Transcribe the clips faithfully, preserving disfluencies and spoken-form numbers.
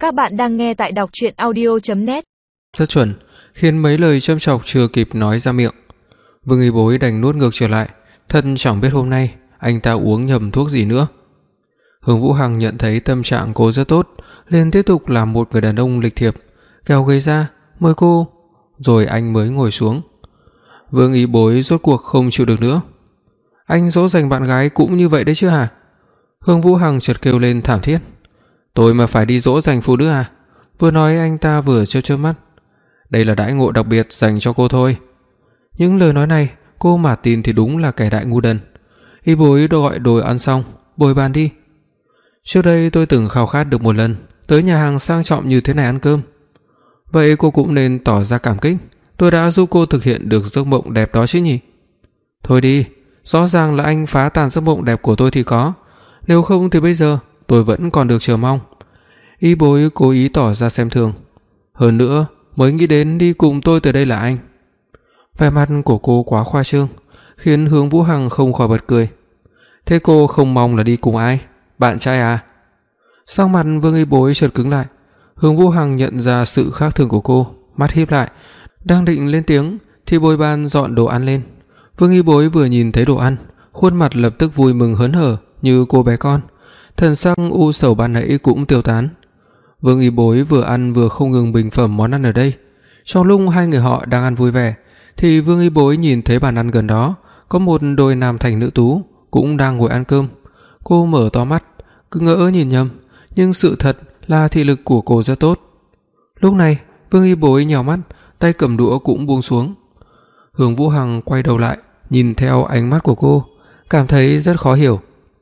Các bạn đang nghe tại đọc truyện audio chấm net. Rất chuẩn, khiến mấy lời châm chọc chưa kịp nói ra miệng. Vương Y Bối đành nuốt ngược trở lại, thân chẳng biết hôm nay anh ta uống nhầm thuốc gì nữa. Hướng Vũ Hằng nhận thấy tâm trạng cô rất tốt, liền tiếp tục làm một người đàn ông lịch thiệp, kéo ghế ra, mời cô, rồi anh mới ngồi xuống. Vương Y Bối rốt cuộc không chịu được nữa. Anh dỗ dành bạn gái cũng như vậy đấy chứ hả? Hướng Vũ Hằng chợt kêu lên thảm thiết. Tôi mà phải đi dỗ dành phụ nữ à? Vừa nói anh ta vừa chớp chớp mắt. Đây là đãi ngộ đặc biệt dành cho cô thôi. Những lời nói này cô mà tin thì đúng là kẻ đại ngu đần. Y Bối gọi đồ ăn xong, bồi bàn đi. Trước đây tôi từng khao khát được một lần tới nhà hàng sang trọng như thế này ăn cơm. Vậy cô cũng nên tỏ ra cảm kích, tôi đã giúp cô thực hiện được giấc mộng đẹp đó chứ nhỉ? Thôi đi, rõ ràng là anh phá tan giấc mộng đẹp của tôi thì có, nếu không thì bây giờ tôi vẫn còn được chờ mong. Y Bối cố ý tỏ ra xem thường. Hơn nữa, mới nghĩ đến đi cùng tôi từ đây là anh. Vẻ mặt của cô quá khoa trương, khiến Hướng Vũ Hằng không khỏi bật cười. Thế cô không mong là đi cùng ai? Bạn trai à? Sắc mặt Vương Y Bối chợt cứng lại. Hướng Vũ Hằng nhận ra sự khác thường của cô, mắt híp lại, đang định lên tiếng thì bồi bàn dọn đồ ăn lên. Vương Y Bối vừa nhìn thấy đồ ăn, khuôn mặt lập tức vui mừng hớn hở như cô bé con, thần sắc u sầu ban nãy cũng tiêu tán. Vương Y Bối vừa ăn vừa không ngừng bình phẩm món ăn ở đây. Trong lúc hai người họ đang ăn vui vẻ thì Vương Y Bối nhìn thấy bàn ăn gần đó có một đôi nam thành nữ tú cũng đang ngồi ăn cơm. Cô mở to mắt, cứ ngỡ nhìn nhầm, nhưng sự thật là thị lực của cô rất tốt. Lúc này, Vương Y Bối nhào mắt, tay cầm đũa cũng buông xuống. Hướng Vũ Hằng quay đầu lại, nhìn theo ánh mắt của cô, cảm thấy rất khó hiểu.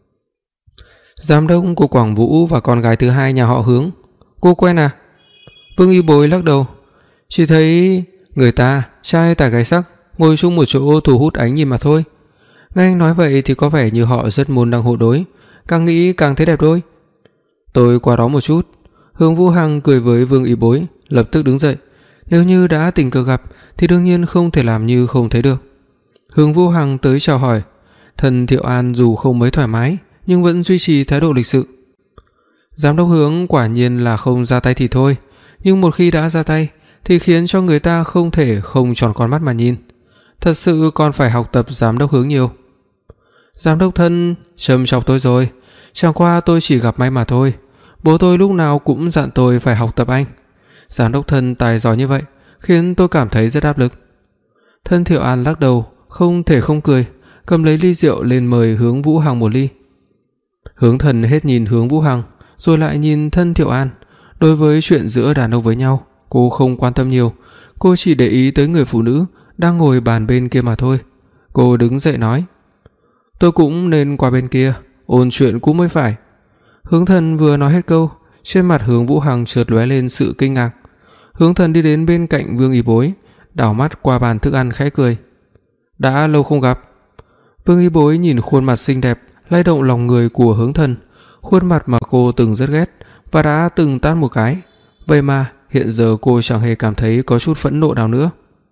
Giám đốc của Quảng Vũ và con gái thứ hai nhà họ Hướng, cô quen à? Vương Y Bối lắc đầu, chỉ thấy người ta trai tài gái sắc ngồi chung một chỗ thu hút ánh nhìn mà thôi. Nghe anh nói vậy thì có vẻ như họ rất môn đăng hộ đối, càng nghĩ càng thấy đẹp đôi. Tôi qua đó một chút. Hướng Vũ Hằng cười với Vương Y Bối, lập tức đứng dậy. Nếu như đã tình cờ gặp thì đương nhiên không thể làm như không thấy được. Hướng Vũ Hằng tới chào hỏi. Thần Thiệu An dù không mấy thoải mái nhưng vẫn duy trì thái độ lịch sự. Giám đốc Hướng quả nhiên là không ra tay thì thôi, nhưng một khi đã ra tay thì khiến cho người ta không thể không tròn con mắt mà nhìn. Thật sự còn phải học tập giám đốc Hướng nhiều. Giám đốc thân trầm chọc tôi rồi, chẳng qua tôi chỉ gặp may mà thôi. Bố tôi lúc nào cũng dặn tôi phải học tập anh. Giám đốc thân tài giỏi như vậy khiến tôi cảm thấy rất áp lực. Thân Thiệu An lắc đầu, không thể không cười, cầm lấy ly rượu lên mời Hướng Vũ Hằng một ly. Hướng Thần hết nhìn Hướng Vũ Hằng rồi lại nhìn Thân Thiệu An. Đối với chuyện giữa đàn ông với nhau, cô không quan tâm nhiều, cô chỉ để ý tới người phụ nữ đang ngồi bàn bên kia mà thôi. Cô đứng dậy nói, tôi cũng nên qua bên kia ôn chuyện cũ mới phải. Hướng Thần vừa nói hết câu, trên mặt Hướng Vũ Hằng chợt lóe lên sự kinh ngạc. Hướng Thần đi đến bên cạnh Vương Y Bối, đảo mắt qua bàn thức ăn khẽ cười. Đã lâu không gặp. Vương Y Bối nhìn khuôn mặt xinh đẹp lay động lòng người của Hướng Thần, khuôn mặt mà cô từng rất ghét và đã từng tát một cái, vậy mà hiện giờ cô chẳng hề cảm thấy có chút phẫn nộ nào nữa.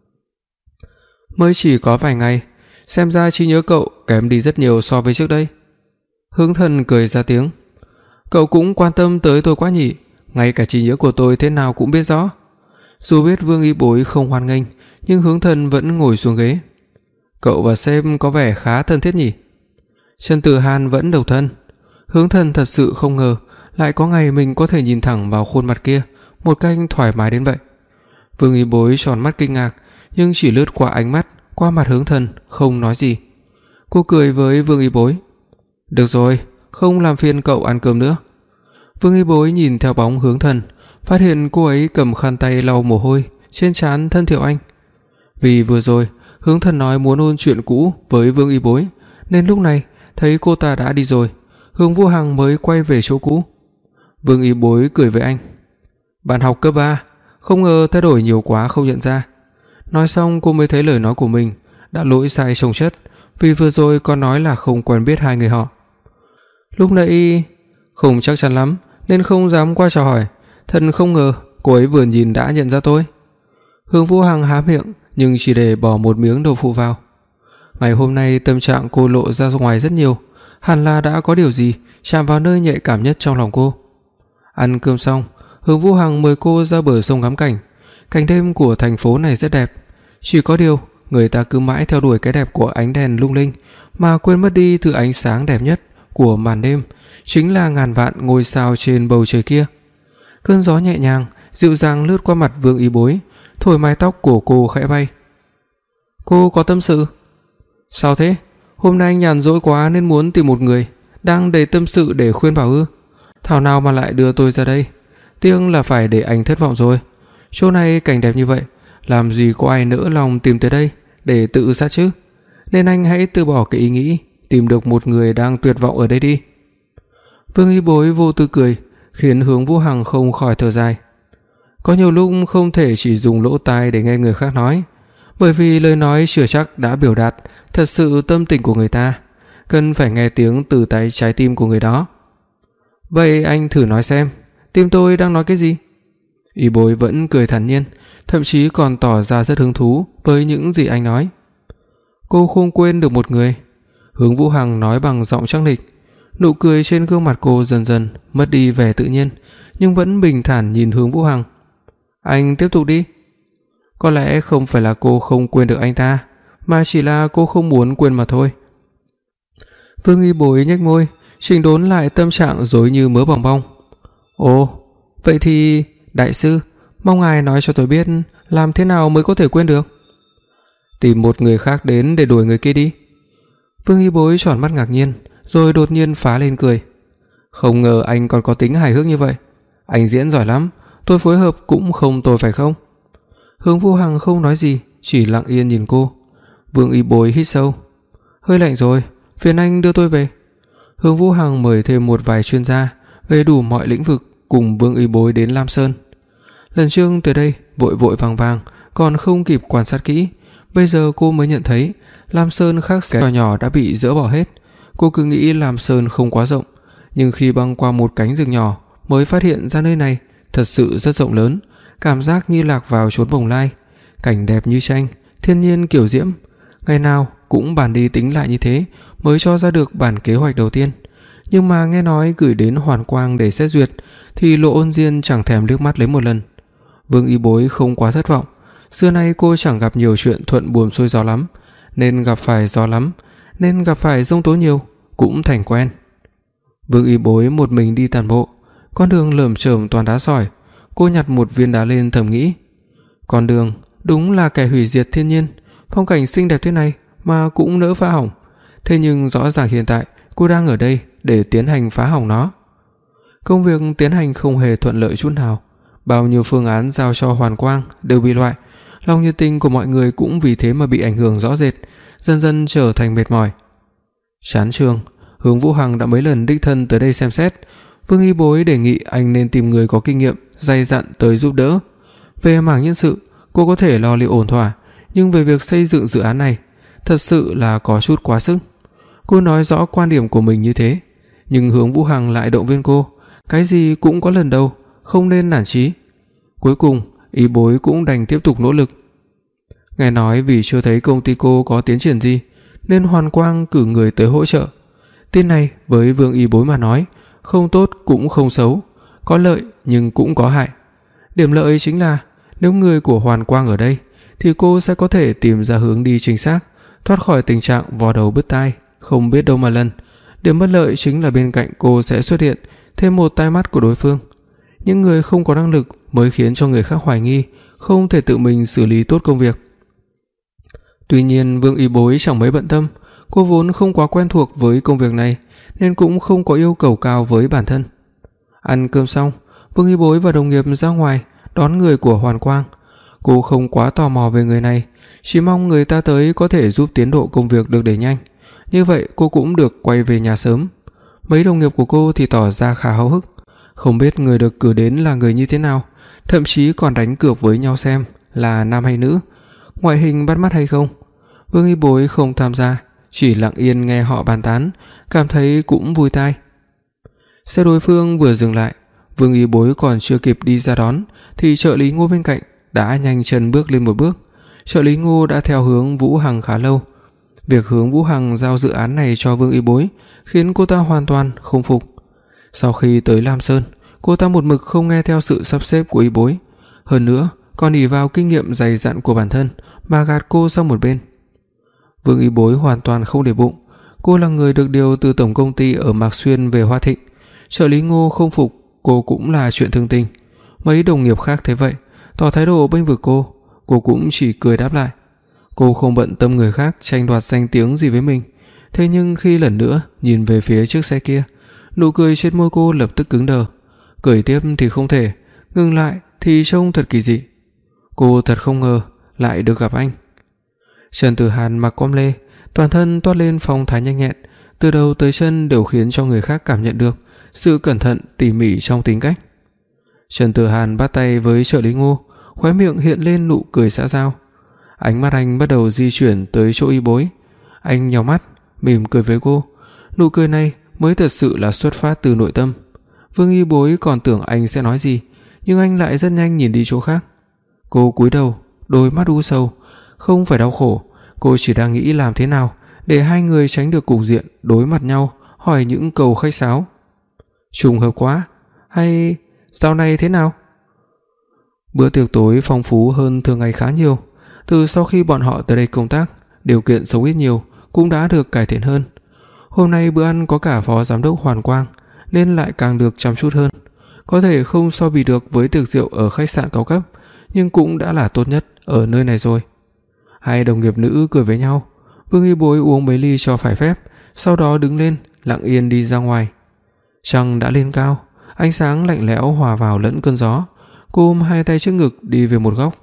Mới chỉ có vài ngày, xem ra trí nhớ cậu kém đi rất nhiều so với trước đây. Hướng Thần cười ra tiếng. Cậu cũng quan tâm tới tôi quá nhỉ, ngay cả trí nhớ của tôi thế nào cũng biết rõ. Dù biết Vương Y Bối không hoan nghênh, nhưng Hướng Thần vẫn ngồi xuống ghế. Cậu và sếp có vẻ khá thân thiết nhỉ? Trần Tử Hàn vẫn độc thân. Hướng Thần thật sự không ngờ lại có ngày mình có thể nhìn thẳng vào khuôn mặt kia một cách thoải mái đến vậy. Vương Y Bối tròn mắt kinh ngạc, nhưng chỉ lướt qua ánh mắt qua mặt Hướng Thần, không nói gì. Cô cười với Vương Y Bối. Được rồi, không làm phiền cậu ăn cơm nữa. Vương Y Bối nhìn theo bóng Hướng Thần, phát hiện cô ấy cầm khăn tay lau mồ hôi trên trán Thân Thiệu Anh. Vì vừa rồi Hướng Thần nói muốn ôn chuyện cũ với Vương Y Bối, nên lúc này thấy cô ta đã đi rồi, Hướng Vũ Hằng mới quay về chỗ cũ. Vương Y Bối cười với anh. Bạn học cấp ba, không ngờ thay đổi nhiều quá không nhận ra. Nói xong cô mới thấy lời nói của mình đã lỗi sai chồng chất, vì vừa rồi còn nói là không quen biết hai người họ. Lúc nãy không chắc chắn lắm nên không dám qua chào hỏi, thật không ngờ cô ấy vừa nhìn đã nhận ra tôi. Hướng Vũ Hằng há miệng nhưng chỉ để bỏ một miếng đậu phụ vào. Ngày hôm nay tâm trạng cô lộ ra ngoài rất nhiều, hẳn là đã có điều gì chạm vào nơi nhạy cảm nhất trong lòng cô. Ăn cơm xong, Hướng Vũ Hằng mời cô ra bờ sông ngắm cảnh. Cảnh đêm của thành phố này rất đẹp, chỉ có điều người ta cứ mãi theo đuổi cái đẹp của ánh đèn lung linh mà quên mất đi thứ ánh sáng đẹp nhất của màn đêm, chính là ngàn vạn ngôi sao trên bầu trời kia. Cơn gió nhẹ nhàng, dịu dàng lướt qua mặt Vương Y Bối, thổi mái tóc của cô khẽ bay. Cô có tâm sự? Sao thế? Hôm nay anh nhàn rỗi quá nên muốn tìm một người đang đầy tâm sự để khuyên bảo ư? Thảo nào mà lại đưa tôi ra đây, tiếc là phải để anh thất vọng rồi. Chỗ này cảnh đẹp như vậy, làm gì có ai nỡ lòng tìm tới đây để tự sát chứ. Nên anh hãy từ bỏ cái ý nghĩ tìm được một người đang tuyệt vọng ở đây đi. Vương Y Bối vô tư cười, khiến Hướng Vũ Hằng không khỏi thở dài. Có nhiều lúc không thể chỉ dùng lỗ tai để nghe người khác nói, bởi vì lời nói chưa chắc đã biểu đạt thật sự tâm tình của người ta, cần phải nghe tiếng từ tay trái tim của người đó. Vậy anh thử nói xem, tim tôi đang nói cái gì? Y Bối vẫn cười thản nhiên, thậm chí còn tỏ ra rất hứng thú với những gì anh nói. Cô không quên được một người. Hướng Vũ Hằng nói bằng giọng chắc nịch. Nụ cười trên gương mặt cô dần dần mất đi vẻ tự nhiên, nhưng vẫn bình thản nhìn Hướng Vũ Hằng. Anh tiếp tục đi. Có lẽ không phải là cô không quên được anh ta, mà chỉ là cô không muốn quên mà thôi. Vương Y Bối nhếch môi, chỉnh đốn lại tâm trạng rối như mớ bòng bong. Ồ, vậy thì đại sư, mong ngài nói cho tôi biết làm thế nào mới có thể quên được. Tìm một người khác đến để đuổi người kia đi. Vương Y Bối tròn mắt ngạc nhiên, rồi đột nhiên phá lên cười. Không ngờ anh còn có tính hài hước như vậy. Anh diễn giỏi lắm, tôi phối hợp cũng không tồi phải không? Hướng Vũ Hằng không nói gì, chỉ lặng yên nhìn cô. Vương Y Bối hít sâu. Hơi lạnh rồi, phiền anh đưa tôi về. Hướng Vũ Hằng mời thêm một vài chuyên gia về đủ mọi lĩnh vực cùng Vương Y Bối đến Lam Sơn. Lần trước tới đây vội vội vàng vàng, còn không kịp quan sát kỹ, bây giờ cô mới nhận thấy Lam Sơn khác cái trò nhỏ đã bị dỡ bỏ hết. Cô cứ nghĩ Lam Sơn không quá rộng, nhưng khi băng qua một cánh rừng nhỏ mới phát hiện ra nơi này thật sự rất rộng lớn, cảm giác như lạc vào chốn bồng lai, cảnh đẹp như tranh, thiên nhiên kiểu diễm. Ngày nào cũng bàn đi tính lại như thế mới cho ra được bản kế hoạch đầu tiên, nhưng mà nghe nói gửi đến Hoàn Quang để xét duyệt thì Lộ Ôn Diên chẳng thèm liếc mắt lấy một lần. Vương Y Bối không quá thất vọng, xưa nay cô chẳng gặp nhiều chuyện thuận buồm xuôi gió lắm, nên gặp phải gió lắm, nên gặp phải giông tố nhiều cũng thành quen. Vương Y Bối một mình đi tàn bộ, con đường lởm chởm toàn đá sỏi. Cô nhặt một viên đá lên thầm nghĩ, con đường đúng là kẻ hủy diệt thiên nhiên, phong cảnh xinh đẹp thế này mà cũng nỡ phá hỏng. Thế nhưng rõ ràng hiện tại cô đang ở đây để tiến hành phá hỏng nó. Công việc tiến hành không hề thuận lợi chút nào, bao nhiêu phương án giao cho Hoàn Quang đều bị loại, lòng nhiệt tình của mọi người cũng vì thế mà bị ảnh hưởng rõ rệt, dần dần trở thành mệt mỏi. Chán trường, Hướng Vũ Hằng đã mấy lần đích thân tới đây xem xét. Vương Y Bối đề nghị anh nên tìm người có kinh nghiệm, dày dặn tới giúp đỡ. Về mảng nhân sự, cô có thể lo liệu ổn thỏa, nhưng về việc xây dựng dự án này, thật sự là có chút quá sức. Cô nói rõ quan điểm của mình như thế, nhưng Hướng Vũ Hằng lại động viên cô, cái gì cũng có lần đầu, không nên nản chí. Cuối cùng, Y Bối cũng đành tiếp tục nỗ lực. Nghe nói vì chưa thấy công ty cô có tiến triển gì, nên Hoàn Quang cử người tới hỗ trợ. Tin này với Vương Y Bối mà nói, không tốt cũng không xấu, có lợi nhưng cũng có hại. Điểm lợi chính là nếu người của Hoàn Quang ở đây thì cô sẽ có thể tìm ra hướng đi chính xác, thoát khỏi tình trạng vò đầu bứt tai, không biết đâu mà lần. Điểm bất lợi chính là bên cạnh cô sẽ xuất hiện thêm một tai mắt của đối phương. Những người không có năng lực mới khiến cho người khác hoài nghi, không thể tự mình xử lý tốt công việc. Tuy nhiên Vương Y Bối chẳng mấy bận tâm, cô vốn không quá quen thuộc với công việc này nên cũng không có yêu cầu cao với bản thân. Ăn cơm xong, Vương Y Bối và đồng nghiệp ra ngoài đón người của Hoàn Quang. Cô không quá tò mò về người này, chỉ mong người ta tới có thể giúp tiến độ công việc được đẩy nhanh, như vậy cô cũng được quay về nhà sớm. Mấy đồng nghiệp của cô thì tỏ ra khá háo hức, không biết người được cử đến là người như thế nào, thậm chí còn đánh cược với nhau xem là nam hay nữ, ngoại hình bắt mắt hay không. Vương Y Bối không tham gia, chỉ lặng yên nghe họ bàn tán, cảm thấy cũng vui tai. Xe đối phương vừa dừng lại, Vương Y Bối còn chưa kịp đi ra đón thì trợ lý Ngô bên cạnh đã nhanh chân bước lên một bước. Trợ lý Ngô đã theo Hướng Vũ Hằng khá lâu. Việc Hướng Vũ Hằng giao dự án này cho Vương Y Bối khiến cô ta hoàn toàn không phục. Sau khi tới Lam Sơn, cô ta một mực không nghe theo sự sắp xếp của Y Bối, hơn nữa còn ỷ vào kinh nghiệm dày dặn của bản thân mà gạt cô sang một bên. Vương Y Bối hoàn toàn không để bụng, cô là người được điều từ tổng công ty ở Mạc Xuyên về Hoa Thịnh, trợ lý Ngô không phục cô cũng là chuyện thường tình. Mấy đồng nghiệp khác thấy vậy, tỏ thái độ bênh vực cô, cô cũng chỉ cười đáp lại. Cô không bận tâm người khác tranh đoạt danh tiếng gì với mình, thế nhưng khi lần nữa nhìn về phía chiếc xe kia, nụ cười trên môi cô lập tức cứng đờ. Cười tiếp thì không thể, ngừng lại thì trông thật kỳ dị. Cô thật không ngờ lại được gặp anh. Trần Tử Hàn mặc com lê, toàn thân toát lên phong thái nhanh nhẹn, từ đầu tới chân đều khiến cho người khác cảm nhận được sự cẩn thận tỉ mỉ trong tính cách. Trần Tử Hàn bắt tay với trợ lý Ngô, khóe miệng hiện lên nụ cười xã giao. Ánh mắt anh bắt đầu di chuyển tới chỗ Y Bối. Anh nhíu mắt, mỉm cười với cô. Nụ cười này mới thật sự là xuất phát từ nội tâm. Vương Y Bối còn tưởng anh sẽ nói gì, nhưng anh lại rất nhanh nhìn đi chỗ khác. Cô cúi đầu, đôi mắt u sầu. Không phải đau khổ, cô chỉ đang nghĩ làm thế nào để hai người tránh được cục diện đối mặt nhau hỏi những câu khách sáo. Trùng hợp quá, hay dạo này thế nào? Bữa tiệc tối phong phú hơn thường ngày khá nhiều. Từ sau khi bọn họ tới đây công tác, điều kiện sống ít nhiều cũng đã được cải thiện hơn. Hôm nay bữa ăn có cả phó giám đốc Hoàn Quang nên lại càng được chăm chút hơn. Có thể không so bì được với tiệc rượu ở khách sạn cao cấp, nhưng cũng đã là tốt nhất ở nơi này rồi. Hai đồng nghiệp nữ cười với nhau. Vương Y Bối uống mấy ly cho phải phép, sau đó đứng lên, lặng yên đi ra ngoài. Trăng đã lên cao, ánh sáng lạnh lẽo hòa vào lẫn cơn gió. Cô ôm hai tay trước ngực đi về một góc.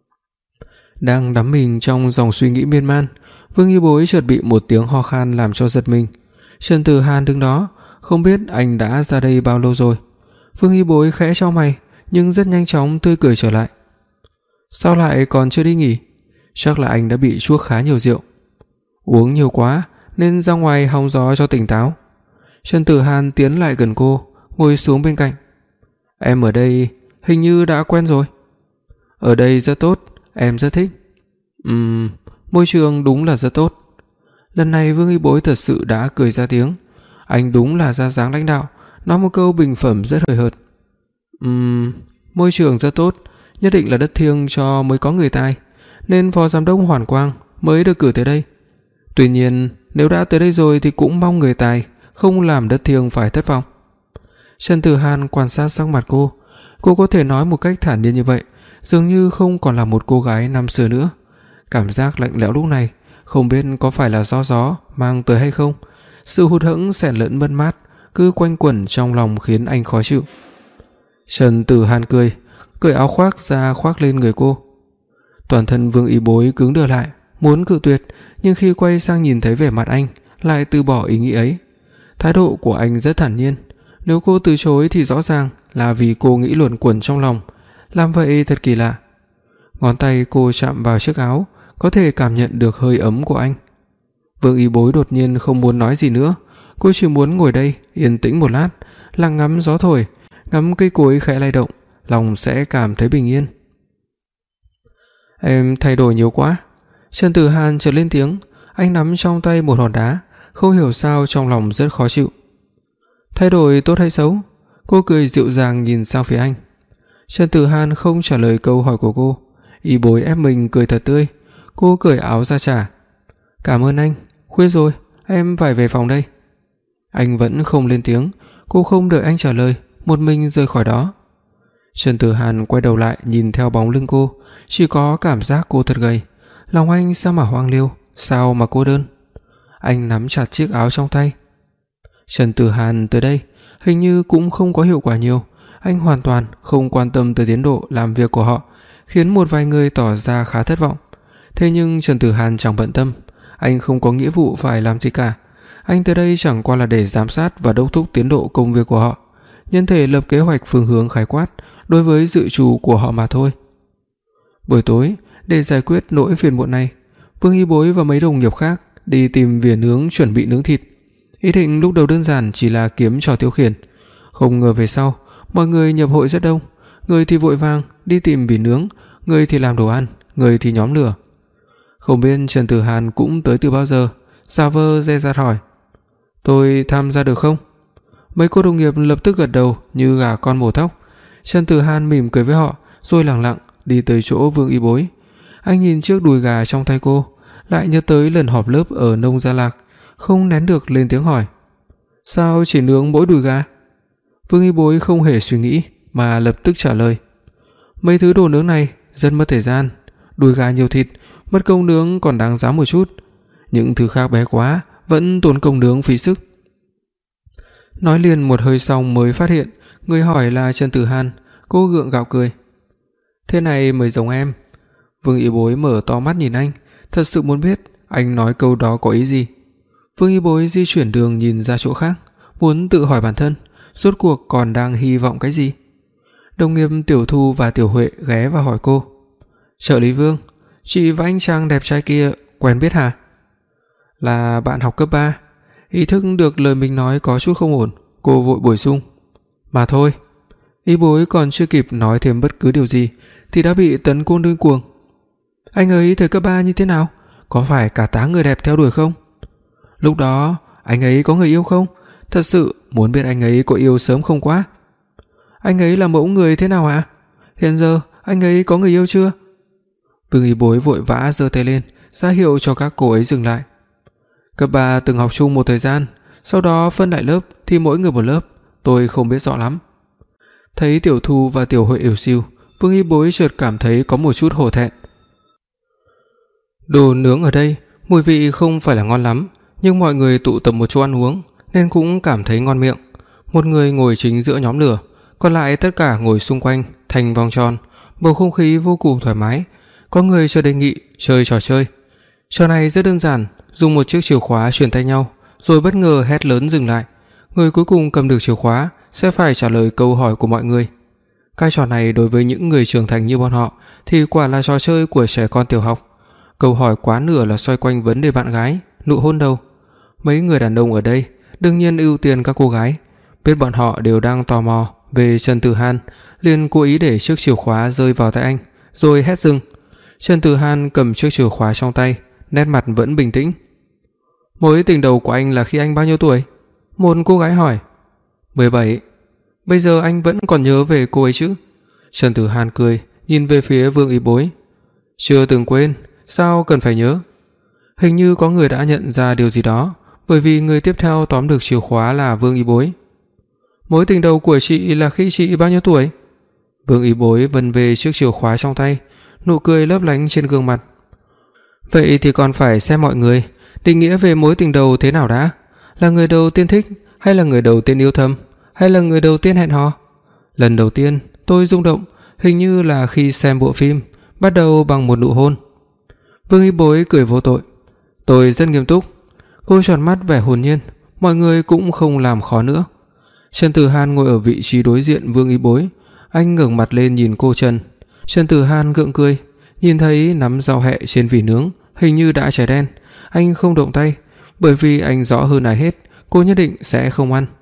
Đang đắm mình trong dòng suy nghĩ miên man, Vương Y Bối chợt bị một tiếng ho khan làm cho giật mình. Trần Tử Hàn đứng đó, không biết anh đã ra đây bao lâu rồi. Vương Y Bối khẽ chau mày, nhưng rất nhanh chóng tươi cười trở lại. Sao lại còn chưa đi nghỉ? Chắc là anh đã bị chuốc khá nhiều rượu. Uống nhiều quá nên ra ngoài hóng gió cho tỉnh táo. Trần Tử Hàn tiến lại gần cô, ngồi xuống bên cạnh. Em ở đây hình như đã quen rồi. Ở đây rất tốt, em rất thích. Ừm, môi trường đúng là rất tốt. Lần này Vương Y Bối thật sự đã cười ra tiếng. Anh đúng là ra dáng lãnh đạo, nói một câu bình phẩm rất hời hợt. Ừm, môi trường rất tốt, nhất định là đất thiêng cho mới có người tài, nên phó giám đốc Hoàn Quang mới được cử tới đây. Tuy nhiên, nếu đã tới đây rồi thì cũng mong người tài không làm đất thiêng phải thất vọng. Trần Tử Hàn quan sát sắc mặt cô, cô có thể nói một cách thản nhiên như vậy, dường như không còn là một cô gái năm xưa nữa. Cảm giác lạnh lẽo lúc này, không biết có phải là do gió mang tới hay không. Sự hụt hẫng xen lẫn mất mát cứ quanh quẩn trong lòng khiến anh khó chịu. Trần Tử Hàn cười, cởi áo khoác ra khoác lên người cô. Toàn thân Vương Y Bối cứng đờ lại, muốn cự tuyệt, nhưng khi quay sang nhìn thấy vẻ mặt anh, lại từ bỏ ý nghĩ ấy. Thái độ của anh rất thản nhiên, nếu cô từ chối thì rõ ràng là vì cô nghĩ luẩn quẩn trong lòng, làm vậy thật kỳ lạ. Ngón tay cô chạm vào chiếc áo, có thể cảm nhận được hơi ấm của anh. Vương Y Bối đột nhiên không muốn nói gì nữa, cô chỉ muốn ngồi đây yên tĩnh một lát, lặng ngắm gió thổi, ngắm cây cối khẽ lay động, lòng sẽ cảm thấy bình yên. Em thay đổi nhiều quá. Trần Tử Hàn chợt lên tiếng, anh nắm trong tay một hòn đá, không hiểu sao trong lòng rất khó chịu. Thay đổi tốt hay xấu? Cô cười dịu dàng nhìn sang phía anh. Trần Tử Hàn không trả lời câu hỏi của cô. Y Bối ép mình cười thật tươi. Cô cởi áo ra trả. Cảm ơn anh, khuya rồi, em phải về phòng đây. Anh vẫn không lên tiếng. Cô không đợi anh trả lời, một mình rời khỏi đó. Trần Tử Hàn quay đầu lại nhìn theo bóng lưng cô, chỉ có cảm giác cô thật gầy. Lòng anh sao mà hoang liêu, sao mà cô đơn. Anh nắm chặt chiếc áo trong tay. Trần Tử Hàn tới đây hình như cũng không có hiệu quả nhiều. Anh hoàn toàn không quan tâm tới tiến độ làm việc của họ, khiến một vài người tỏ ra khá thất vọng. Thế nhưng Trần Tử Hàn chẳng bận tâm, anh không có nghĩa vụ phải làm gì cả. Anh tới đây chẳng qua là để giám sát và đốc thúc tiến độ công việc của họ, nhân thể lập kế hoạch phương hướng khái quát đối với dự trù của họ mà thôi. Buổi tối, để giải quyết nỗi phiền muộn này, Vương Y Bối và mấy đồng nghiệp khác đi tìm vỉa nướng chuẩn bị nướng thịt. Ý định lúc đầu đơn giản chỉ là kiếm trò tiêu khiển, không ngờ về sau mọi người nhập hội rất đông, người thì vội vàng đi tìm vỉ nướng, người thì làm đồ ăn, người thì nhóm lửa. Không biết Trần Tử Hàn cũng tới từ bao giờ, giả vờ dè dặt hỏi: "Tôi tham gia được không?" Mấy cô đồng nghiệp lập tức gật đầu như gà con mổ thóc. Trần Tử Hàn mỉm cười với họ, rồi lẳng lặng đi tới chỗ Vương Y Bối. Anh nhìn chiếc đùi gà trong tay cô, lại nhớ tới lần họp lớp ở Nông Gia Lạc, không nén được lên tiếng hỏi: "Sao chỉ nướng mỗi đùi gà?" Vương Y Bối không hề suy nghĩ mà lập tức trả lời: "Mấy thứ đồ nướng này rất mất thời gian, đùi gà nhiều thịt, mất công nướng còn đáng giá một chút. Những thứ khác bé quá, vẫn tốn công nướng phí sức." Nói liền một hơi xong mới phát hiện người hỏi là Trần Tử Hàn, cô gượng gạo cười: "Thế này mới giống em." Vương Y Bối mở to mắt nhìn anh, thật sự muốn biết anh nói câu đó có ý gì. Vương Y Bối di chuyển đường nhìn ra chỗ khác, muốn tự hỏi bản thân, rốt cuộc còn đang hy vọng cái gì. Đồng nghiệp Tiểu Thu và Tiểu Huệ ghé vào hỏi cô: "Trợ lý Vương, chị và anh chàng đẹp trai kia quen biết hả?" "Là bạn học cấp ba." Ý thức được lời mình nói có chút không ổn, cô vội bổ sung: "Mà thôi." Y Bối còn chưa kịp nói thêm bất cứ điều gì thì đã bị tấn công điên cuồng: "Anh ấy thời cấp ba như thế nào? Có phải cả táng người đẹp theo đuổi không? Lúc đó anh ấy có người yêu không? Thật sự muốn biết anh ấy có yêu sớm không quá. Anh ấy là mẫu người thế nào ạ? Hiện giờ anh ấy có người yêu chưa?" Vương Y Bối vội vã giơ tay lên ra hiệu cho các cô ấy dừng lại. "Cấp ba từng học chung một thời gian, sau đó phân lại lớp thì mỗi người một lớp, tôi không biết rõ lắm." Thấy Tiểu Thu và Tiểu Huệ ỉu xìu, Vương Y Bối chợt cảm thấy có một chút hổ thẹn. Đồ nướng ở đây mùi vị không phải là ngon lắm, nhưng mọi người tụ tập một chỗ ăn uống nên cũng cảm thấy ngon miệng. Một người ngồi chính giữa nhóm lửa, còn lại tất cả ngồi xung quanh thành vòng tròn, bầu không khí vô cùng thoải mái. Có người cho đề nghị chơi trò chơi. Trò này rất đơn giản, dùng một chiếc chìa khóa truyền tay nhau, rồi bất ngờ hét lớn dừng lại. Người cuối cùng cầm được chìa khóa sẽ phải trả lời câu hỏi của mọi người. Cái trò này đối với những người trưởng thành như bọn họ thì quả là trò chơi của trẻ con tiểu học. Câu hỏi quá nửa là xoay quanh vấn đề bạn gái, nụ hôn đầu. Mấy người đàn ông ở đây đương nhiên ưu tiên các cô gái. Biết bọn họ đều đang tò mò về Trần Tử Hàn, liền cố ý để chiếc chìa khóa rơi vào tay anh, rồi hét dừng. Trần Tử Hàn cầm chiếc chìa khóa trong tay, nét mặt vẫn bình tĩnh. "Mối tình đầu của anh là khi anh bao nhiêu tuổi?" Một cô gái hỏi. mười bảy. "Bây giờ anh vẫn còn nhớ về cô ấy chứ?" Trần Tử Hàn cười, nhìn về phía Vương Y Bối. "Chưa từng quên, sao cần phải nhớ?" Hình như có người đã nhận ra điều gì đó, bởi vì người tiếp theo tóm được chìa khóa là Vương Y Bối. "Mối tình đầu của chị là khi chị bao nhiêu tuổi?" Vương Y Bối vân về chiếc chìa khóa trong tay, nụ cười lấp lánh trên gương mặt. "Vậy thì còn phải xem mọi người định nghĩa về mối tình đầu thế nào đã, là người đầu tiên thích, hay là người đầu tiên yêu thầm, hay là người đầu tiên hẹn hò. Lần đầu tiên tôi rung động hình như là khi xem bộ phim, bắt đầu bằng một nụ hôn." Vương Y Bối cười vô tội. "Tôi rất nghiêm túc." Cô tròn mắt vẻ hồn nhiên, mọi người cũng không làm khó nữa. Trần Tử Hàn ngồi ở vị trí đối diện Vương Y Bối, anh ngẩng mặt lên nhìn cô Trần. Trần Tử Hàn gượng cười, nhìn thấy nắm rau hẹ trên vỉ nướng hình như đã cháy đen, anh không động tay, bởi vì anh rõ hơn ai hết cô nhất định sẽ không ăn.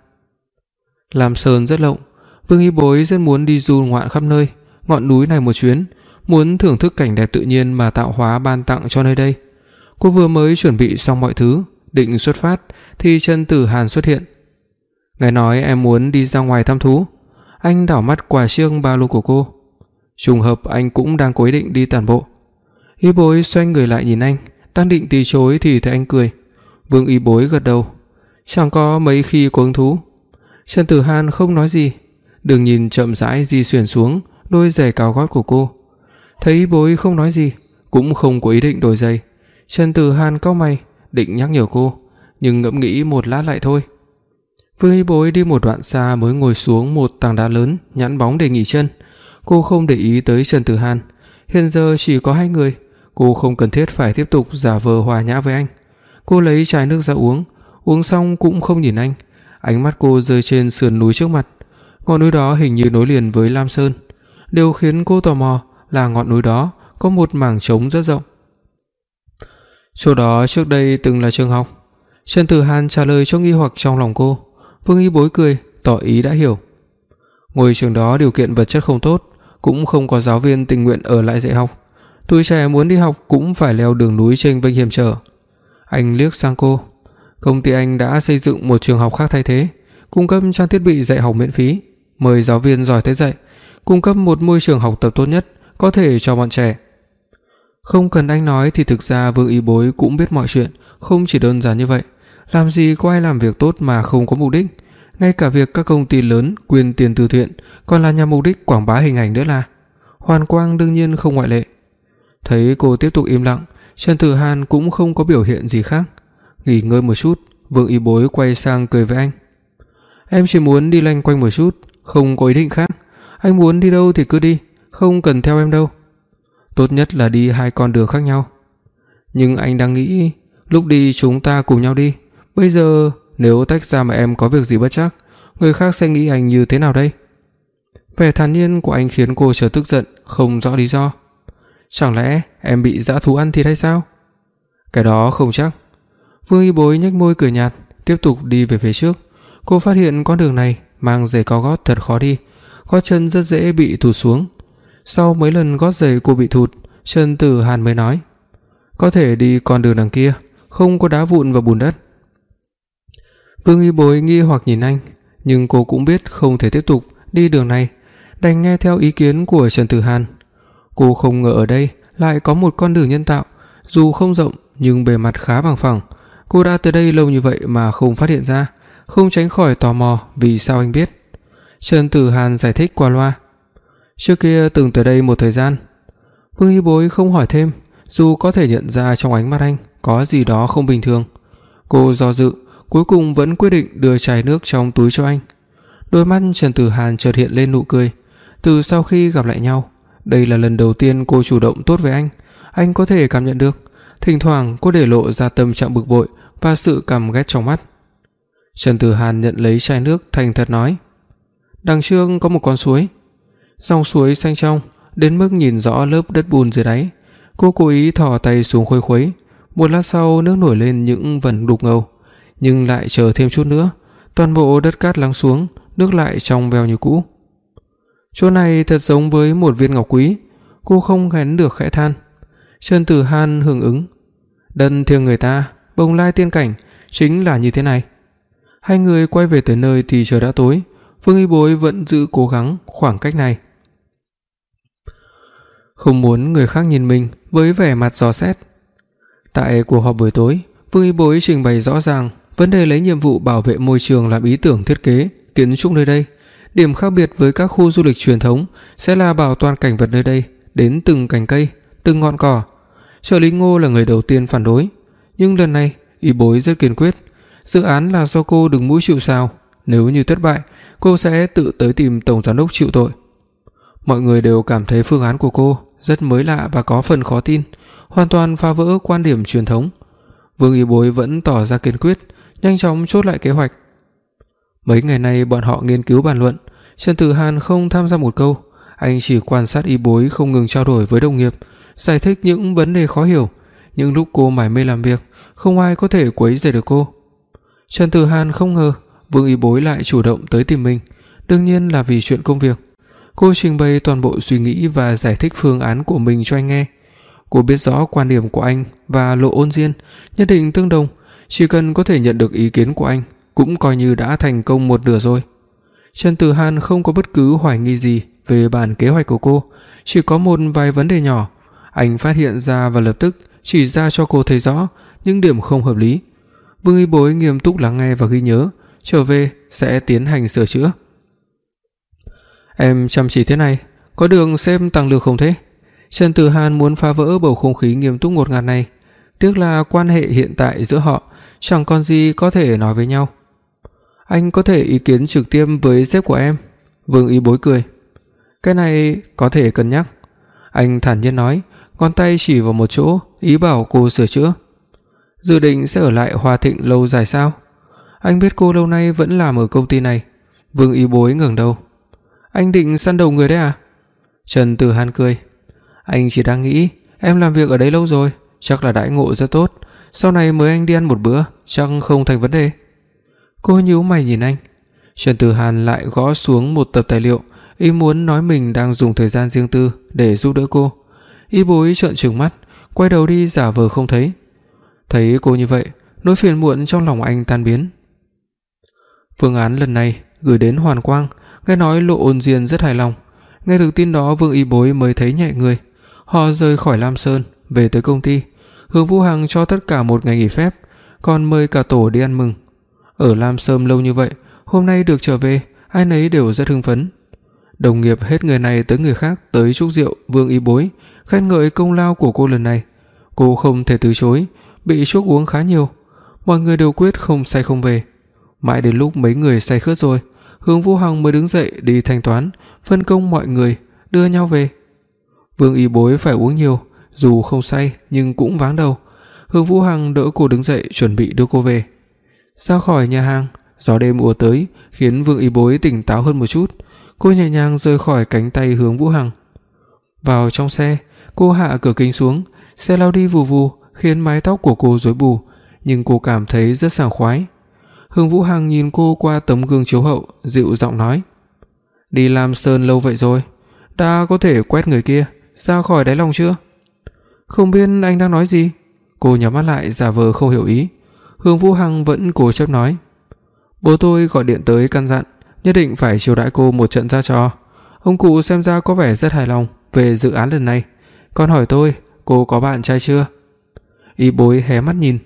Lam Sơn rất rộng, Vương Y Bối rất muốn đi du ngoạn khắp nơi ngọn núi này một chuyến, muốn thưởng thức cảnh đẹp tự nhiên mà tạo hóa ban tặng cho nơi đây. Cô vừa mới chuẩn bị xong mọi thứ, định xuất phát thì Trần Tử Hàn xuất hiện. "Ngài nói em muốn đi ra ngoài thăm thú." Anh đảo mắt qua chiếc ba lô của cô. Trùng hợp anh cũng đang cố ý định đi tản bộ. Y Bối xoay người lại nhìn anh, đang định từ chối thì thấy anh cười. Vương Y Bối gật đầu. "Chẳng có mấy khi có hứng thú." Trần Tử Hàn không nói gì, đường nhìn chậm rãi di chuyển xuống đôi giày cao gót của cô. Thấy Y Bối không nói gì, cũng không có ý định đổi giày, Trần Tử Hàn cau mày, định nhắc nhở cô, nhưng ngẫm nghĩ một lát lại thôi. Vương Y Bối đi một đoạn xa mới ngồi xuống một tảng đá lớn nhẵn bóng để nghỉ chân. Cô không để ý tới Trần Tử Hàn, hiện giờ chỉ có hai người, cô không cần thiết phải tiếp tục giả vờ hòa nhã với anh. Cô lấy chai nước ra uống, uống xong cũng không nhìn anh. Ánh mắt cô rơi trên sườn núi trước mặt. Ngọn núi đó hình như nối liền với Lam Sơn. Điều khiến cô tò mò là ngọn núi đó có một mảng trống rất rộng. Chỗ đó trước đây từng là trường học. Trần Tử Hàn trả lời cho nghi hoặc trong lòng cô. Vương Y Bối cười, tỏ ý đã hiểu. Ngôi trường đó điều kiện vật chất không tốt, cũng không có giáo viên tình nguyện ở lại dạy học. Tuổi trẻ muốn đi học cũng phải leo đường núi chênh vênh hiểm trở. Anh liếc sang cô. Công ty anh đã xây dựng một trường học khác thay thế, cung cấp trang thiết bị dạy học miễn phí, mời giáo viên giỏi tới dạy, cung cấp một môi trường học tập tốt nhất có thể cho bọn trẻ. Không cần anh nói thì thực ra Vương Y Bối cũng biết mọi chuyện, không chỉ đơn giản như vậy. Làm gì có ai làm việc tốt mà không có mục đích, ngay cả việc các công ty lớn quyên tiền từ thiện còn là nhằm mục đích quảng bá hình ảnh nữa là. Hoàn Quang đương nhiên không ngoại lệ. Thấy cô tiếp tục im lặng, Trần Tử Hàn cũng không có biểu hiện gì khác. Nghỉ ngơi một chút, Vương Y Bối quay sang cười với anh. Em chỉ muốn đi loanh quanh một chút, không có ý định khác. Anh muốn đi đâu thì cứ đi, không cần theo em đâu. Tốt nhất là đi hai con đường khác nhau. Nhưng anh đang nghĩ, lúc đi chúng ta cùng nhau đi. Bây giờ nếu tách ra mà em có việc gì bất trắc, người khác sẽ nghĩ anh như thế nào đây? Vẻ thản nhiên của anh khiến cô chợt tức giận, không rõ lý do. Chẳng lẽ em bị dã thú ăn thịt hay sao? Cái đó không chắc. Vương Y Bối nhếch môi cười nhạt, tiếp tục đi về phía trước. Cô phát hiện con đường này mang giày cao gót thật khó đi, gót chân rất dễ bị thụt xuống. Sau mấy lần gót giày cô bị thụt, Trần Tử Hàn mới nói, có thể đi con đường đằng kia, không có đá vụn và bùn đất. Vương Y Bối nghi hoặc nhìn anh, nhưng cô cũng biết không thể tiếp tục đi đường này, đành nghe theo ý kiến của Trần Tử Hàn. Cô không ngờ ở đây lại có một con đường nhân tạo, dù không rộng nhưng bề mặt khá bằng phẳng. Cô đã tới đây lâu như vậy mà không phát hiện ra, không tránh khỏi tò mò vì sao anh biết. Trần Tử Hàn giải thích qua loa, trước kia từng tới đây một thời gian. Vương Y Bối không hỏi thêm, dù có thể nhận ra trong ánh mắt anh có gì đó không bình thường. Cô do dự, cuối cùng vẫn quyết định đưa chai nước trong túi cho anh. Đôi mắt Trần Tử Hàn chợt hiện lên nụ cười. Từ sau khi gặp lại nhau, đây là lần đầu tiên cô chủ động tốt với anh. Anh có thể cảm nhận được. Thỉnh thoảng cô để lộ ra tâm trạng bực bội và sự căm ghét trong mắt. Trần Tử Hàn nhận lấy chai nước thành thật nói, đằng trước có một con suối, dòng suối xanh trong đến mức nhìn rõ lớp đất bùn dưới đáy. Cô cố ý thò tay xuống khuấy khuấy. Một lát sau nước nổi lên những vần đục ngầu, nhưng lại chờ thêm chút nữa, toàn bộ đất cát lắng xuống, nước lại trong veo như cũ. Chỗ này thật giống với một viên ngọc quý. Cô không nén được khẽ than. Trần Tử Hàn hưởng ứng, đất thiêng người ta, bồng lai tiên cảnh chính là như thế này. Hai người quay về tới nơi thì trời đã tối. Vương Y Bối vẫn giữ cố gắng khoảng cách này, không muốn người khác nhìn mình với vẻ mặt dò xét. Tại cuộc họp buổi tối, Vương Y Bối trình bày rõ ràng vấn đề lấy nhiệm vụ bảo vệ môi trường làm ý tưởng thiết kế kiến trúc nơi đây. Điểm khác biệt với các khu du lịch truyền thống sẽ là bảo toàn cảnh vật nơi đây đến từng cành cây, từng ngọn cỏ. Trợ lý Ngô là người đầu tiên phản đối, nhưng lần này Y Bối rất kiên quyết. Dự án là do cô đứng mũi chịu sào, nếu như thất bại, cô sẽ tự tới tìm tổng giám đốc chịu tội. Mọi người đều cảm thấy phương án của cô rất mới lạ và có phần khó tin, hoàn toàn phá vỡ quan điểm truyền thống. Vương Y Bối vẫn tỏ ra kiên quyết, nhanh chóng chốt lại kế hoạch. Mấy ngày nay bọn họ nghiên cứu bàn luận, Trần Tử Hàn không tham gia một câu, anh chỉ quan sát Y Bối không ngừng trao đổi với đồng nghiệp, giải thích những vấn đề khó hiểu. Những lúc cô mải mê làm việc, không ai có thể quấy rầy được cô. Trần Tử Hàn không ngờ Vương Y Bối lại chủ động tới tìm mình, đương nhiên là vì chuyện công việc. Cô trình bày toàn bộ suy nghĩ và giải thích phương án của mình cho anh nghe. Cô biết rõ quan điểm của anh và Lộ Ôn Diên nhất định tương đồng, chỉ cần có thể nhận được ý kiến của anh cũng coi như đã thành công một nửa rồi. Trần Tử Hàn không có bất cứ hoài nghi gì về bản kế hoạch của cô, chỉ có một vài vấn đề nhỏ. Anh phát hiện ra và lập tức chỉ ra cho cô thấy rõ những điểm không hợp lý. Vương Y Bối nghiêm túc lắng nghe và ghi nhớ, trở về sẽ tiến hành sửa chữa. Em chăm chỉ thế này, có đường xem tăng lương không thế? Trần Tử Hàn muốn phá vỡ bầu không khí nghiêm túc ngột ngạt này. Tiếc là quan hệ hiện tại giữa họ chẳng còn gì có thể nói với nhau. Anh có thể ý kiến trực tiếp với sếp của em. Vương Y Bối cười. Cái này có thể cân nhắc. Anh thản nhiên nói, ngón tay chỉ vào một chỗ, ý bảo cô sửa chữa. Dự định sẽ ở lại Hoa Thịnh lâu dài sao? Anh biết cô lâu nay vẫn làm ở công ty này. Vương Y Bối ngẩng đầu. Anh định săn đầu người đấy à? Trần Tử Hàn cười. Anh chỉ đang nghĩ em làm việc ở đấy lâu rồi, chắc là đãi ngộ rất tốt, sau này mời anh đi ăn một bữa chắc không thành vấn đề. Cô nhíu mày nhìn anh. Trần Tử Hàn lại gõ xuống một tập tài liệu, ý muốn nói mình đang dùng thời gian riêng tư để giúp đỡ cô. Y Bối trợn trừng mắt, quay đầu đi giả vờ không thấy. Thấy cô như vậy, nỗi phiền muộn trong lòng anh tan biến. Phương án lần này gửi đến Hoàn Quang, nghe nói Lộ Ôn Diên rất hài lòng. Nghe được tin đó, Vương Y Bối mới thấy nhẹ người. Họ rời khỏi Lam Sơn, về tới công ty. Hướng Vũ Hằng cho tất cả một ngày nghỉ phép, còn mời cả tổ đi ăn mừng. Ở Lam Sơn lâu như vậy, hôm nay được trở về, ai nấy đều rất hưng phấn. Đồng nghiệp hết người này tới người khác tới chúc rượu Vương Y Bối, khen ngợi công lao của cô lần này. Cô không thể từ chối, bị chuốc uống khá nhiều. Mọi người đều quyết không say không về. Mãi đến lúc mấy người say khướt rồi, Hướng Vũ Hằng mới đứng dậy đi thanh toán, phân công mọi người đưa nhau về. Vương Y Bối phải uống nhiều, dù không say nhưng cũng váng đầu. Hướng Vũ Hằng đỡ cô đứng dậy chuẩn bị đưa cô về. Ra khỏi nhà hàng, gió đêm ùa tới khiến Vương Y Bối tỉnh táo hơn một chút. Cô nhẹ nhàng rời khỏi cánh tay Hướng Vũ Hằng. Vào trong xe, cô hạ cửa kính xuống, xe lao đi vù vù khiến mái tóc của cô rối bù, nhưng cô cảm thấy rất sảng khoái. Hướng Vũ Hằng nhìn cô qua tấm gương chiếu hậu, dịu giọng nói: "Đi Lam Sơn lâu vậy rồi, đã có thể quét người kia ra khỏi đáy lòng chưa?" "Không biết anh đang nói gì?" Cô nhắm mắt lại giả vờ không hiểu ý. Hướng Vũ Hằng vẫn cố chấp nói: "Bố tôi gọi điện tới căn dặn nhất định phải chiêu đãi cô một trận ra trò. Ông cụ xem ra có vẻ rất hài lòng về dự án lần này. Còn hỏi tôi, cô có bạn trai chưa?" Y Bối hé mắt nhìn.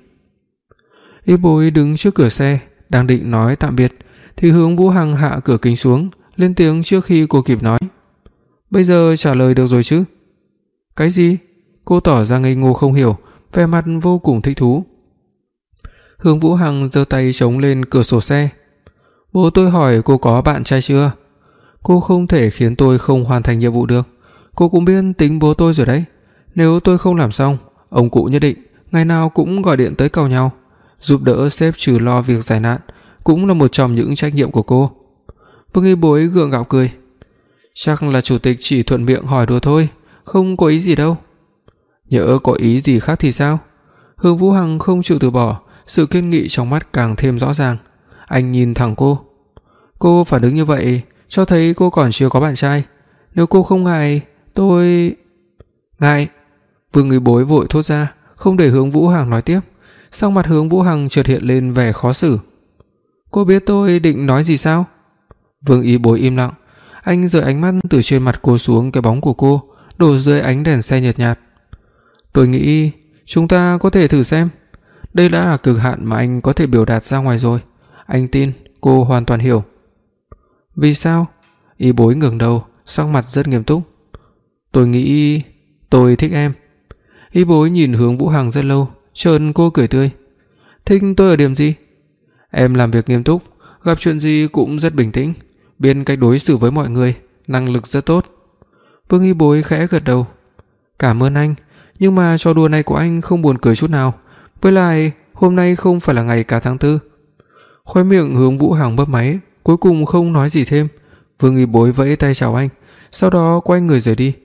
Y Bối đứng trước cửa xe, đang định nói tạm biệt thì Hướng Vũ Hằng hạ cửa kính xuống, lên tiếng trước khi cô kịp nói: "Bây giờ trả lời được rồi chứ?" "Cái gì?" Cô tỏ ra ngây ngô không hiểu, vẻ mặt vô cùng thích thú. Hướng Vũ Hằng giơ tay chống lên cửa sổ xe. "Bố tôi hỏi cô có bạn trai chưa? Cô không thể khiến tôi không hoàn thành nhiệm vụ được. Cô cũng biết tính bố tôi rồi đấy. Nếu tôi không làm xong, ông cụ nhất định ngày nào cũng gọi điện tới càu nhau. Giúp đỡ sếp trừ lo việc giải nạn cũng là một trong những trách nhiệm của cô." Vương Y Bối gượng gạo cười: "Chắc là chủ tịch chỉ thuận miệng hỏi đùa thôi, không có ý gì đâu." "Nhỡ có ý gì khác thì sao?" Hướng Vũ Hằng không chịu từ bỏ, sự kiên nghị trong mắt càng thêm rõ ràng. Anh nhìn thẳng cô. "Cô phản ứng như vậy cho thấy cô còn chưa có bạn trai. Nếu cô không ngại, tôi..." "Ngại?" Vương Y Bối vội thốt ra, không để Hướng Vũ Hằng nói tiếp. Sắc mặt Hướng Vũ Hằng chợt hiện lên vẻ khó xử. "Cô biết tôi định nói gì sao?" Vương Y Bối im lặng. Anh rời ánh mắt từ trên mặt cô xuống cái bóng của cô, đổ dưới ánh đèn xe nhợt nhạt. "Tôi nghĩ chúng ta có thể thử xem. Đây đã là cực hạn mà anh có thể biểu đạt ra ngoài rồi. Anh tin cô hoàn toàn hiểu." "Vì sao?" Y Bối ngẩng đầu, sắc mặt rất nghiêm túc. "Tôi nghĩ tôi thích em." Y Bối nhìn Hướng Vũ Hằng rất lâu, chợt cô cười tươi. "Thích tôi ở điểm gì?" "Em làm việc nghiêm túc, gặp chuyện gì cũng rất bình tĩnh, biết cách đối xử với mọi người, năng lực rất tốt." Vương Y Bối khẽ gật đầu. "Cảm ơn anh, nhưng mà trò đùa này của anh không buồn cười chút nào. Với lại hôm nay không phải là ngày cả tháng tư." Khóe miệng Hướng Vũ Hằng mấp máy, cuối cùng không nói gì thêm. Vương Y Bối vẫy tay chào anh, sau đó quay người rời đi.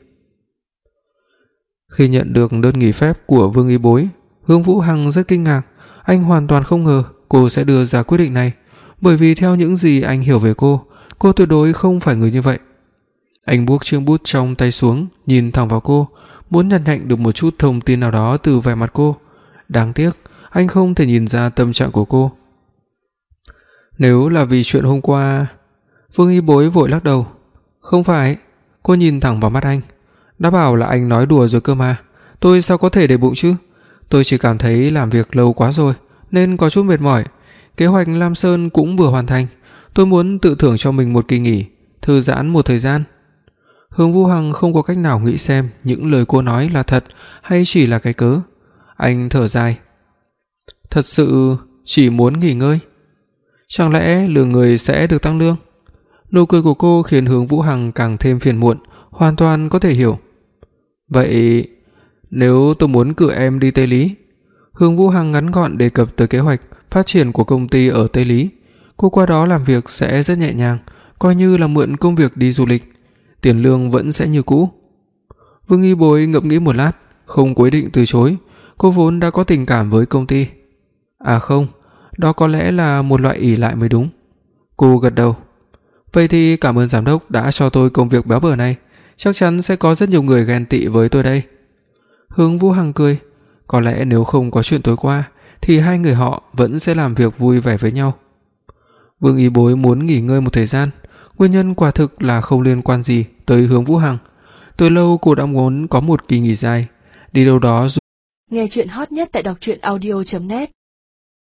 Khi nhận được đơn nghỉ phép của Vương Y Bối, Hướng Vũ Hằng rất kinh ngạc. Anh hoàn toàn không ngờ cô sẽ đưa ra quyết định này, bởi vì theo những gì anh hiểu về cô, cô tuyệt đối không phải người như vậy. Anh buông chiếc bút trong tay xuống, nhìn thẳng vào cô, muốn nhặt nhạnh được một chút thông tin nào đó từ vẻ mặt cô. Đáng tiếc, anh không thể nhìn ra tâm trạng của cô. "Nếu là vì chuyện hôm qua..." Vương Y Bối vội lắc đầu. "Không phải." Cô nhìn thẳng vào mắt anh. "Đã bảo là anh nói đùa rồi cơ mà, tôi sao có thể để bụng chứ? Tôi chỉ cảm thấy làm việc lâu quá rồi nên có chút mệt mỏi. Kế hoạch Lam Sơn cũng vừa hoàn thành, tôi muốn tự thưởng cho mình một kỳ nghỉ, thư giãn một thời gian." Hướng Vũ Hằng không có cách nào nghĩ xem những lời cô nói là thật hay chỉ là cái cớ. Anh thở dài. Thật sự chỉ muốn nghỉ ngơi? Chẳng lẽ lương người sẽ được tăng lương? Nụ cười của cô khiến Hướng Vũ Hằng càng thêm phiền muộn, hoàn toàn có thể hiểu. Vậy nếu tôi muốn cử em đi Tây Lý? Hướng Vũ Hằng ngắn gọn đề cập tới kế hoạch phát triển của công ty ở Tây Lý. Cô qua đó làm việc sẽ rất nhẹ nhàng, coi như là mượn công việc đi du lịch, tiền lương vẫn sẽ như cũ. Vương Y Bối ngẫm nghĩ một lát, không quyết định từ chối. Cô vốn đã có tình cảm với công ty. À không, đó có lẽ là một loại ỷ lại mới đúng. Cô gật đầu. Vậy thì cảm ơn giám đốc đã cho tôi công việc béo bở này, chắc chắn sẽ có rất nhiều người ghen tị với tôi đây. Hướng Vũ Hằng cười. Có lẽ nếu không có chuyện tối qua thì hai người họ vẫn sẽ làm việc vui vẻ với nhau. Vương Y Bối muốn nghỉ ngơi một thời gian, nguyên nhân quả thực là không liên quan gì tới Hướng Vũ Hằng. Từ lâu cô đã muốn có một kỳ nghỉ dài, đi đâu đó. Nghe truyện hot nhất tại đọc truyện audio chấm net